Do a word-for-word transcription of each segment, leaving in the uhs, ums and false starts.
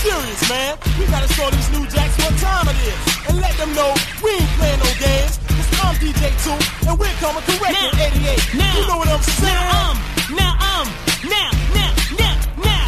serious, man. We gotta show these new jacks what time it is. And let them know we ain't playing no games. Cause I'm D J two, and we're coming correct in eighty-eight. Now, you know what I'm saying? Now, um, now, um, now, now, now, now.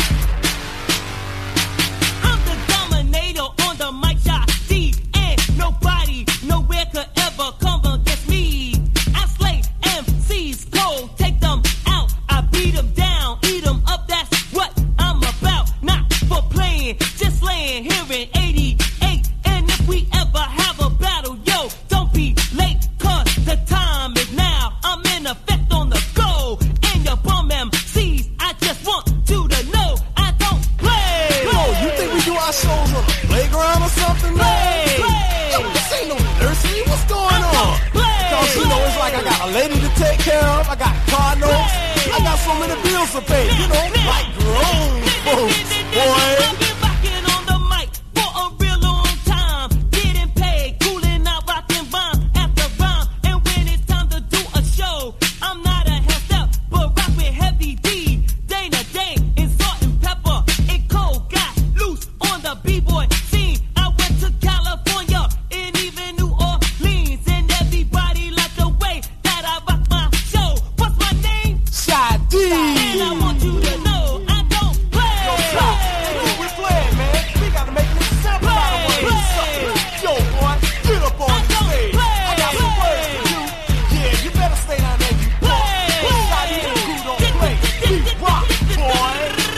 I'm the dominator on the mic shot D, and nobody nowhere could ever come against me. I slay M Cs cold, take them out. I beat them down, eat them up, that's what I'm about. Not for playing, just laying here in eighty-eight. And if we ever have a battle, yo, don't be late, cause the time is now. I'm in effect on the go. And your bum M Cs, I just want you to know I don't play. Yo, you think we do our shows on the playground or something, man? Play, play. Yo, this ain't no nursery, what's going on? Play. Because, you know, it's like I got a lady to take care of, I got car notes, I got so many bills to pay, you know, like grown folks, boy. I've been rocking on the mic for a real long time, getting paid, cooling out, rocking rhyme after rhyme. And when it's time to do a show, I'm not a head up, but rock with Heavy D, Dana Day, and Salt and Pepper. And Cole got loose on the b-boy scene. I went to California and even New Orleans, and everybody liked the way that I rock my show. What's my name? Shy D. And I want you to know I don't play. Yo, stop. Who we playing, man? We gotta make an example out of one of these suckers. Yo, boy, get up on the stage. I got some words for you. Yeah, you better stay down there, you boy. Shy D and crew don't play. We rock, boy.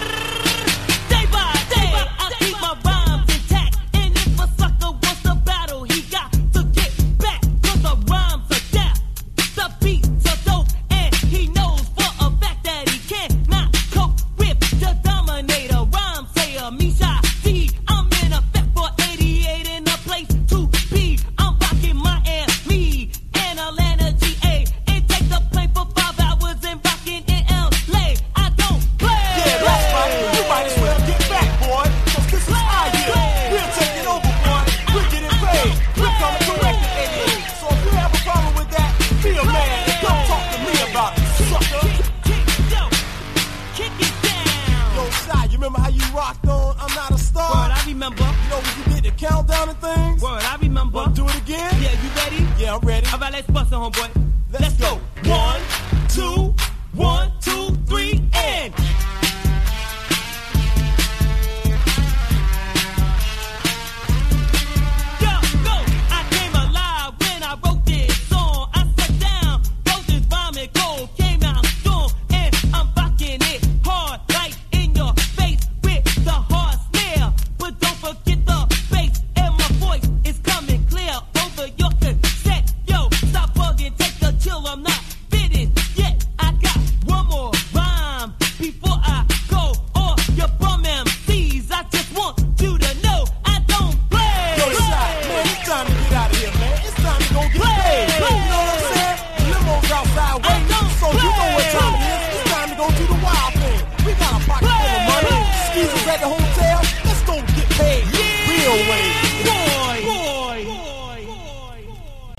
Day by day, I keep my rhymes intact. And if a sucker wants to battle, he got to get back. Cause the rhymes are death, the beats are dope, and he knows for a fact that he cannot cope with the dominator. Rhyme sayer, me Shy D. I'm in effect for eighty-eight in a place to be. I'm rocking my ass, me, and Atlanta, G A. And take the plane for five hours and rocking in L A. I don't play. Yeah, that's right. You might as well get back, boy. Cause this is our year. We're taking over, boy. We're getting paid. We're coming correct in eighty-eight. So if you have a problem with that, be a man and come talk to me about it, sucker. Yo, kick it down. Yo, Shy, you remember how you rocked on I'm Not a Star? Word, I remember. You know when you did the countdown and things? Word, I remember. Wanna do it again? Yeah, you ready? Yeah, I'm ready. All right, let's bust it, homeboy. Let's go.